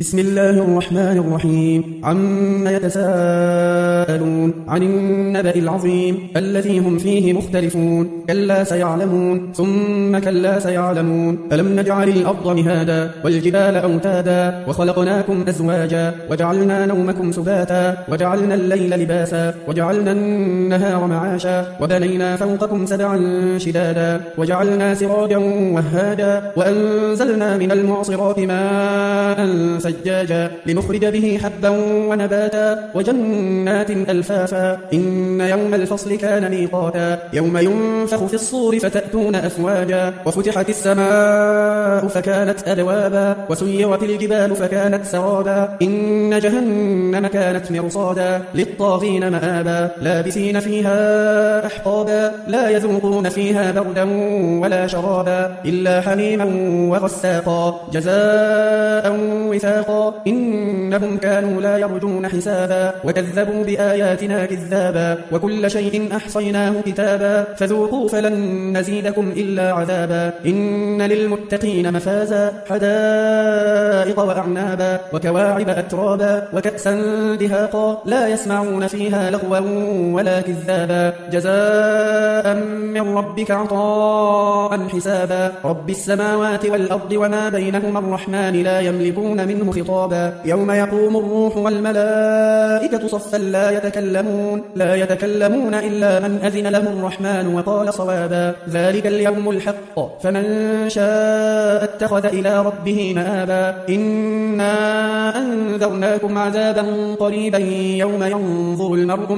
بسم الله الرحمن الرحيم. عما يتساءلون عن النبأ العظيم الذي هم فيه مختلفون. كلا سيعلمون ثم كلا سيعلمون. ألم نجعل الأرض مهادا والجبال أوتادا وخلقناكم أزواجا وجعلنا نومكم سباتا وجعلنا الليل لباسا وجعلنا النهار معاشا وبنينا فوقكم سبعا شدادا وجعلنا سراجا وهادا وأنزلنا من المعصرات ماء ثجاجا لنخرج به حبا ونباتا وجنات ألفافا. إن يوم الفصل كان ميقاتا يوم ينفخ في الصور فتأتون أفواجا وفتحت السماء فكانت أبوابا وسيرت الجبال فكانت سرابا. إن جهنم كانت مرصادا للطاغين مآبا لابسين فيها أحقابا لا يذوقون فيها بردا ولا شرابا إلا حميما وغساقا جزاء وفاقا. إنهم كانوا لا يرجون حسابا وكذبوا بآياتنا كذابا وكل شيء أحصيناه كتابا فذوقوا فلن نزيدكم إلا عذابا. إن للمتقين مفازا حدائق وأعنابا وكواعب أترابا وكأسا دهاقا لا يسمعون فيها لغوا ولا كذابا جزاء من ربك عطاء حسابا. رب السماوات والأرض وما بينهما الرحمن لا يملكون منه خطابا. يوم يقوم الروح والملائكة صفا لا يتكلمون إلا من أذن له الرحمن وقال صوابا. ذلك اليوم الحق فمن شاء اتخذ إلى ربه مآبا. إنا أنذرناكم عذابا قريبا يوم ينظر المرء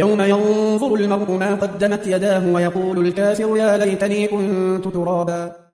ما قدمت يداه ويقول الكافر يا ليتني كنت ترابا.